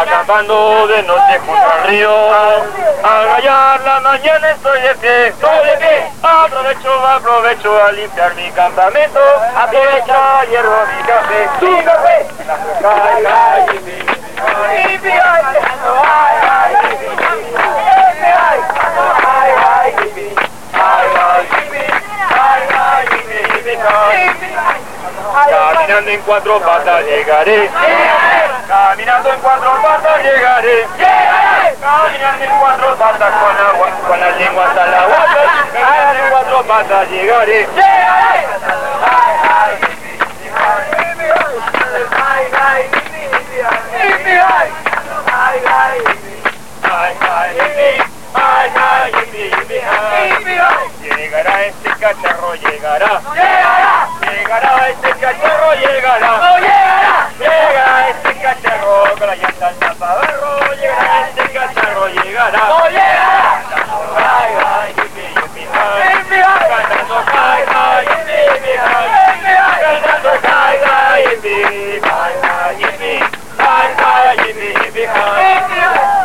acampando de noche junto al río. Al rayar la mañana estoy de pie, aprovecho a limpiar mi campamento, aprovecho hiervo mi café, tu café. Caminando en cuatro patas llegaré. Caminando en cuatro patas llegaré. Caminando en cuatro patas con la lengua hasta la guata. Caminando en cuatro patas llegaré. Llegará este cacharro, llegará. Llegará este cacharro, llegará. Llega este cacharro con la llanta al tapabarro. Llegará este cacharro, llegará. Cantando hi, hi, yipi, yipi, hi. Cantando hi, hi, yipi, yipi, hi. Cantando hi, hi, yipi, hi, hi, yipi, hi, hi, yipi, yipi, hi.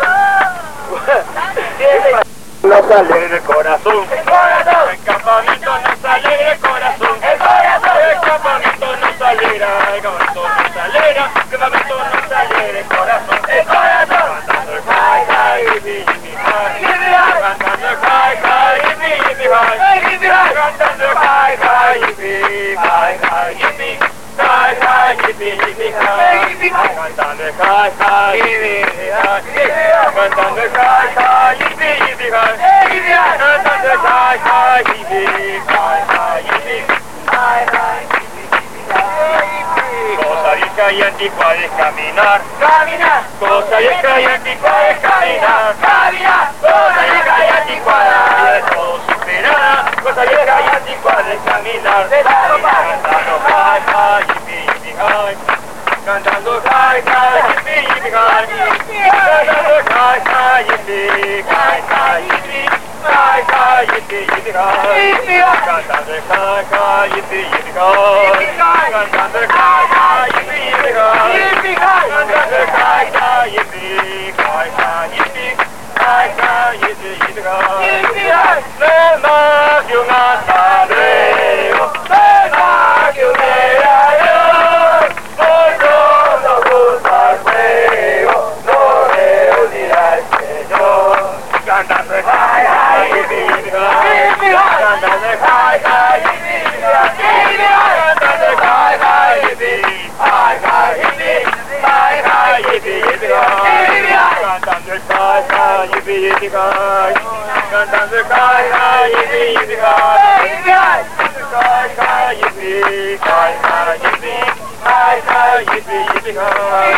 Nos alegra el corazón, el campamento nos alegra el corazón, el campamento nos alegra, el campamento nos alegra, el campamento nos alegra el corazón, cantando el hi, hi, yipi, yipi, hi, cantando el hi, hi, yipi, yipi, hi, cantando el hi, hi, yipi, hi, hi, yipi, hi, hi, yipi, yipi, hi, cantando el hi, hi, yipi, hi, cantando el hi, hi, yipi, yipi, hi. Cosa vieja y antigua es caminar, cosa vieja y antigua es caminar, cosa vieja y antigua es todo superada, cosa vieja y antigua es caminar, cantando hi, hi, yipi, yipi, hi, cantando hi, hi, yipi, yipi, hi, cantando hi, hi, yipi, hi, hi, yipi. Hi, hi, yippee, yippee, hi. Cantando el hi, hi, yippee, yippee, hi. Cantando el hi, hi, yippee, yippee, hi. Cantando el hi, hi, yippee, hi, hi, yippee, hi, hi, yippee, yippee, hi. No es más que un asadero, no es más que un medallón. Hoy no nos gusta el fuego, no reunirá el Señor. Cantando el hi, hi, yippee, yippee, hi. Cantando el hi, hi, yippee, yippee, hi. Cantando el hi, hi, yippee, hi, hi, yippee, hi, hi, yippee, yippee, hi. Cantando el hi, hi, yippee, yippee, hi. Cantando el hi, hi, yippee, yippee, hi. Hi, hi, yippee, hi, hi, yippee, hi, hi, yippee, yippee, hi.